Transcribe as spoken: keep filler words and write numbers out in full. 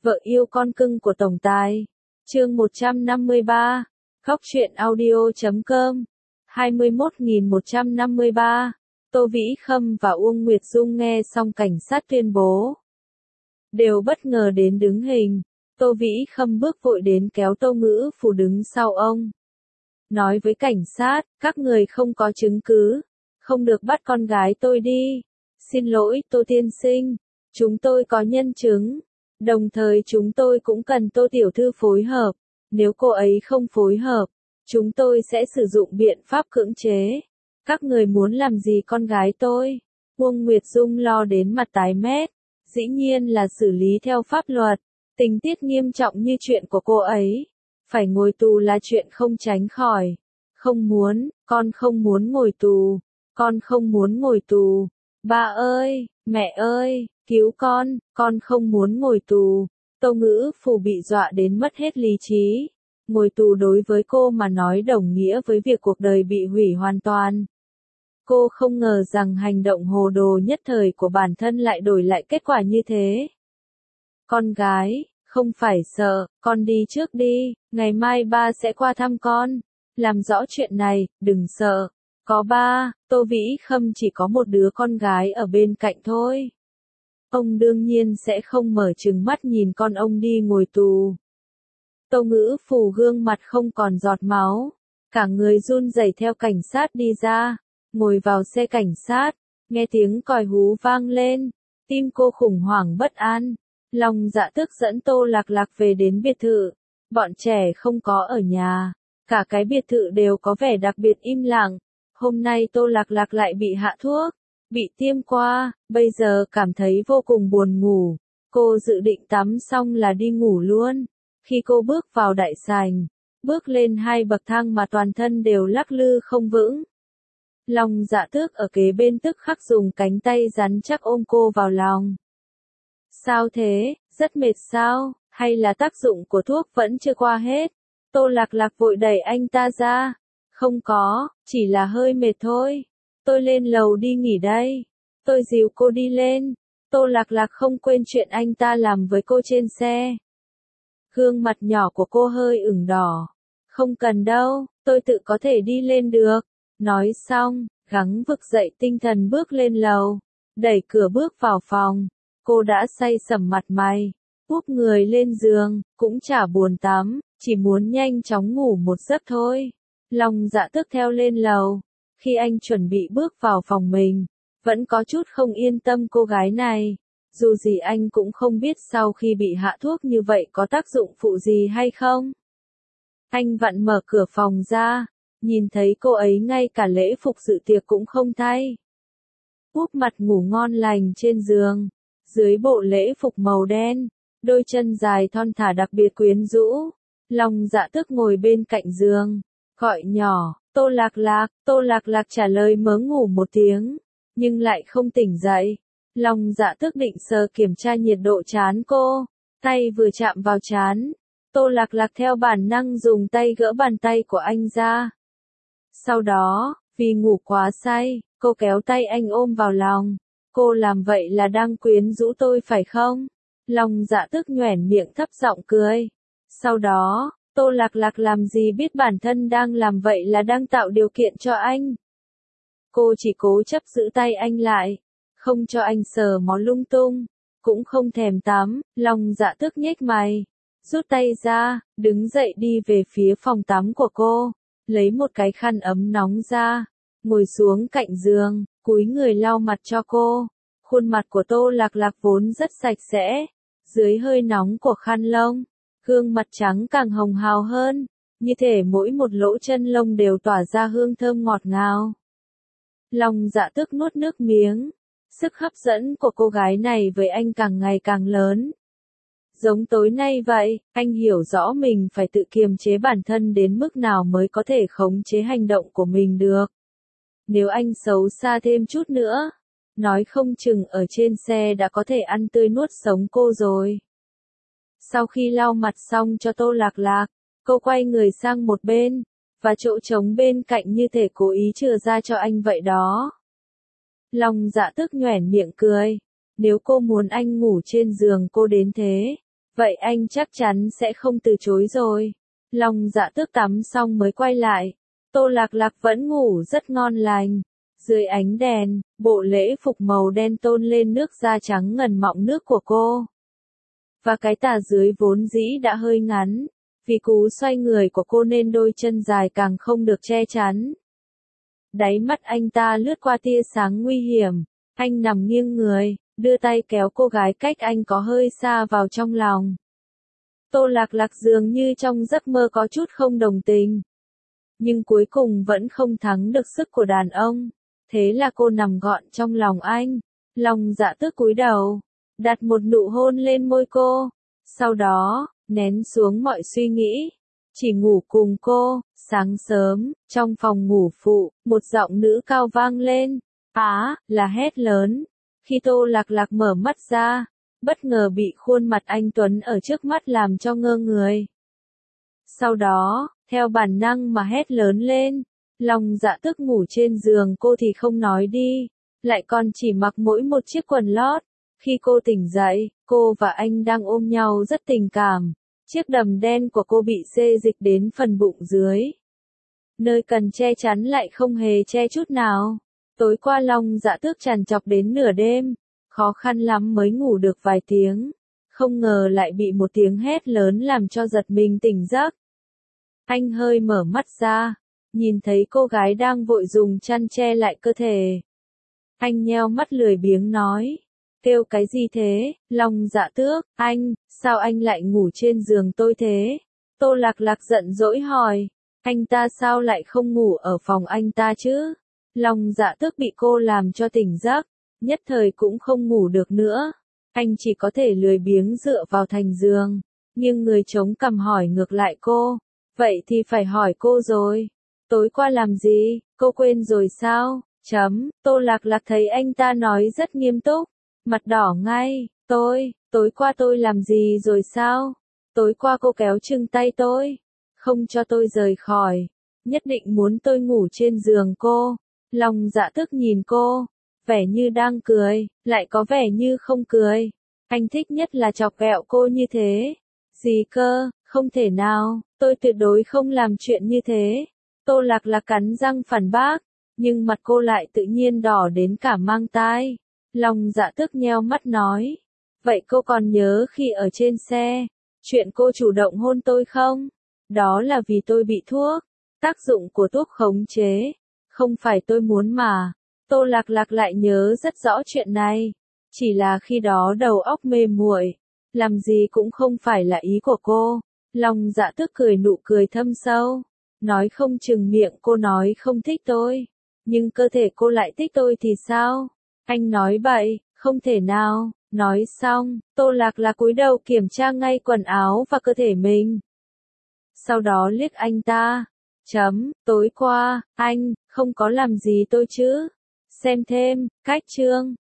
Vợ yêu con cưng của tổng tài. Chương một trăm năm mươi ba. Góc truyện audio chấm com. hai mươi mốt nghìn một trăm năm mươi ba. Tô Vĩ Khâm và Uông Nguyệt Dung nghe xong cảnh sát tuyên bố, đều bất ngờ đến đứng hình. Tô Vĩ Khâm bước vội đến kéo Tô Ngữ Phù đứng sau ông. Nói với cảnh sát, các người không có chứng cứ, không được bắt con gái tôi đi. Xin lỗi Tô tiên sinh, chúng tôi có nhân chứng. Đồng thời chúng tôi cũng cần Tô tiểu thư phối hợp. Nếu cô ấy không phối hợp, chúng tôi sẽ sử dụng biện pháp cưỡng chế. Các người muốn làm gì con gái tôi? Uông Nguyệt Dung lo đến mặt tái mét. Dĩ nhiên là xử lý theo pháp luật. Tình tiết nghiêm trọng như chuyện của cô ấy, phải ngồi tù là chuyện không tránh khỏi. Không muốn, con không muốn ngồi tù. Con không muốn ngồi tù. Ba ơi, mẹ ơi, cứu con, con không muốn ngồi tù. Tô Ngữ Phù bị dọa đến mất hết lý trí. Ngồi tù đối với cô mà nói đồng nghĩa với việc cuộc đời bị hủy hoàn toàn. Cô không ngờ rằng hành động hồ đồ nhất thời của bản thân lại đổi lại kết quả như thế. Con gái, không phải sợ, con đi trước đi, ngày mai ba sẽ qua thăm con. Làm rõ chuyện này, đừng sợ. Có ba, Tô Vĩ Khâm chỉ có một đứa con gái ở bên cạnh thôi. Ông đương nhiên sẽ không mở trừng mắt nhìn con ông đi ngồi tù. Tô Ngữ Phù gương mặt không còn giọt máu, cả người run rẩy theo cảnh sát đi ra, ngồi vào xe cảnh sát, nghe tiếng còi hú vang lên, tim cô khủng hoảng bất an. Lòng dạ tức dẫn Tô Lạc Lạc về đến biệt thự, bọn trẻ không có ở nhà, cả cái biệt thự đều có vẻ đặc biệt im lặng. Hôm nay Tô Lạc Lạc lại bị hạ thuốc, bị tiêm qua, bây giờ cảm thấy vô cùng buồn ngủ. Cô dự định tắm xong là đi ngủ luôn. Khi cô bước vào đại sảnh, bước lên hai bậc thang mà toàn thân đều lắc lư không vững. Lòng dạ tước ở kế bên tức khắc dùng cánh tay rắn chắc ôm cô vào lòng. Sao thế, rất mệt sao, hay là tác dụng của thuốc vẫn chưa qua hết? Tô Lạc Lạc vội đẩy anh ta ra. Không có, chỉ là hơi mệt thôi. Tôi lên lầu đi nghỉ đây. Tôi dìu cô đi lên. Tô Lạc Lạc không quên chuyện anh ta làm với cô trên xe. Gương mặt nhỏ của cô hơi ửng đỏ. Không cần đâu, tôi tự có thể đi lên được. Nói xong, gắng vực dậy tinh thần bước lên lầu. Đẩy cửa bước vào phòng. Cô đã say sẩm mặt mày. Úp người lên giường, cũng chả buồn tắm, chỉ muốn nhanh chóng ngủ một giấc thôi. Lòng dạ tức theo lên lầu. Khi anh chuẩn bị bước vào phòng mình, vẫn có chút không yên tâm cô gái này. Dù gì anh cũng không biết sau khi bị hạ thuốc như vậy có tác dụng phụ gì hay không. Anh vặn mở cửa phòng ra, nhìn thấy cô ấy ngay cả lễ phục dự tiệc cũng không thay. Úp mặt ngủ ngon lành trên giường, dưới bộ lễ phục màu đen, đôi chân dài thon thả đặc biệt quyến rũ. Lòng dạ tức ngồi bên cạnh giường, gọi nhỏ, Tô Lạc Lạc. Tô Lạc Lạc trả lời mớ ngủ một tiếng, nhưng lại không tỉnh dậy. Lòng dạ tức định sờ kiểm tra nhiệt độ trán cô, tay vừa chạm vào trán, Tô Lạc Lạc theo bản năng dùng tay gỡ bàn tay của anh ra. Sau đó, vì ngủ quá say, cô kéo tay anh ôm vào lòng. Cô làm vậy là đang quyến rũ tôi phải không? Lòng dạ tức nhoẻn miệng thấp giọng cười. Sau đó, Tô Lạc Lạc làm gì biết bản thân đang làm vậy là đang tạo điều kiện cho anh. Cô chỉ cố chấp giữ tay anh lại, không cho anh sờ mó lung tung, cũng không thèm tắm. Lòng dạ tức nhếch mày, rút tay ra, đứng dậy đi về phía phòng tắm của cô, lấy một cái khăn ấm nóng ra, ngồi xuống cạnh giường, cúi người lau mặt cho cô. Khuôn mặt của Tô Lạc Lạc vốn rất sạch sẽ, dưới hơi nóng của khăn lông, gương mặt trắng càng hồng hào hơn, như thể mỗi một lỗ chân lông đều tỏa ra hương thơm ngọt ngào. Lòng dạ tức nuốt nước miếng, sức hấp dẫn của cô gái này với anh càng ngày càng lớn. Giống tối nay vậy, anh hiểu rõ mình phải tự kiềm chế bản thân đến mức nào mới có thể khống chế hành động của mình được. Nếu anh xấu xa thêm chút nữa, nói không chừng ở trên xe đã có thể ăn tươi nuốt sống cô rồi. Sau khi lau mặt xong cho Tô Lạc Lạc, cô quay người sang một bên, và chỗ trống bên cạnh như thể cố ý chừa ra cho anh vậy đó. Lòng dạ tức nhoẻn miệng cười. Nếu cô muốn anh ngủ trên giường cô đến thế, Vậy anh chắc chắn sẽ không từ chối rồi. Long Dạ Tước tắm xong mới quay lại. Tô Lạc Lạc vẫn ngủ rất ngon lành. Dưới ánh đèn, bộ lễ phục màu đen tôn lên nước da trắng ngần mọng nước của cô. Và cái tà dưới vốn dĩ đã hơi ngắn. Vì cú xoay người của cô nên đôi chân dài càng không được che chắn. Đáy mắt anh ta lướt qua tia sáng nguy hiểm. Anh nằm nghiêng người, đưa tay kéo cô gái cách anh có hơi xa vào trong lòng. Tô Lạc Lạc dường như trong giấc mơ có chút không đồng tình. Nhưng cuối cùng vẫn không thắng được sức của đàn ông. Thế là cô nằm gọn trong lòng anh. Long Dạ Tước cúi đầu, đặt một nụ hôn lên môi cô. Sau đó, nén xuống mọi suy nghĩ. Chỉ ngủ cùng cô. Sáng sớm, trong phòng ngủ phụ, một giọng nữ cao vang lên. Á, là hét lớn. Khi Tô Lạc Lạc mở mắt ra, bất ngờ bị khuôn mặt anh Tuấn ở trước mắt làm cho ngơ người. Sau đó, theo bản năng mà hét lớn lên. Long Dạ Tước ngủ trên giường cô thì không nói đi, lại còn chỉ mặc mỗi một chiếc quần lót. Khi cô tỉnh dậy, cô và anh đang ôm nhau rất tình cảm. Chiếc đầm đen của cô bị xê dịch đến phần bụng dưới. Nơi cần che chắn lại không hề che chút nào. Tối qua Long Dạ Tước trằn trọc đến nửa đêm, khó khăn lắm mới ngủ được vài tiếng. Không ngờ lại bị một tiếng hét lớn làm cho giật mình tỉnh giấc. Anh hơi mở mắt ra, nhìn thấy cô gái đang vội dùng chăn che lại cơ thể. Anh nheo mắt lười biếng nói, kêu cái gì thế, Long Dạ Tước, anh, sao anh lại ngủ trên giường tôi thế? Tô Lạc Lạc giận dỗi hỏi, anh ta sao lại không ngủ ở phòng anh ta chứ? Long Dạ Tước bị cô làm cho tỉnh giấc, nhất thời cũng không ngủ được nữa. Anh chỉ có thể lười biếng dựa vào thành giường, nhưng người chống cằm hỏi ngược lại cô, vậy thì phải hỏi cô rồi. Tối qua làm gì, cô quên rồi sao? Chấm, Tô Lạc Lạc thấy anh ta nói rất nghiêm túc, mặt đỏ ngay, tôi, tối qua tôi làm gì rồi sao? Tối qua cô kéo chừng tay tôi, không cho tôi rời khỏi, nhất định muốn tôi ngủ trên giường cô. Long Dạ Tước nhìn cô, vẻ như đang cười, lại có vẻ như không cười. Anh thích nhất là chọc ghẹo cô như thế. Gì cơ, không thể nào, tôi tuyệt đối không làm chuyện như thế. Tô Lạc Lạc cắn răng phản bác, nhưng mặt cô lại tự nhiên đỏ đến cả mang tai. Long Dạ Tước nheo mắt nói, vậy cô còn nhớ khi ở trên xe, chuyện cô chủ động hôn tôi không? Đó là vì tôi bị thuốc, tác dụng của thuốc khống chế, không phải tôi muốn mà. Tô Lạc Lạc lại nhớ rất rõ chuyện này, chỉ là khi đó đầu óc mê muội, làm gì cũng không phải là ý của cô. Long Dạ Tước cười nụ cười thâm sâu, nói không chừng miệng cô nói không thích tôi, nhưng cơ thể cô lại thích tôi thì sao? Anh nói bậy, không thể nào. Nói xong, Tô Lạc Lạc cúi đầu kiểm tra ngay quần áo và cơ thể mình. Sau đó liếc anh ta. Chấm, tối qua, anh, không có làm gì tôi chứ? Xem thêm, cách chương.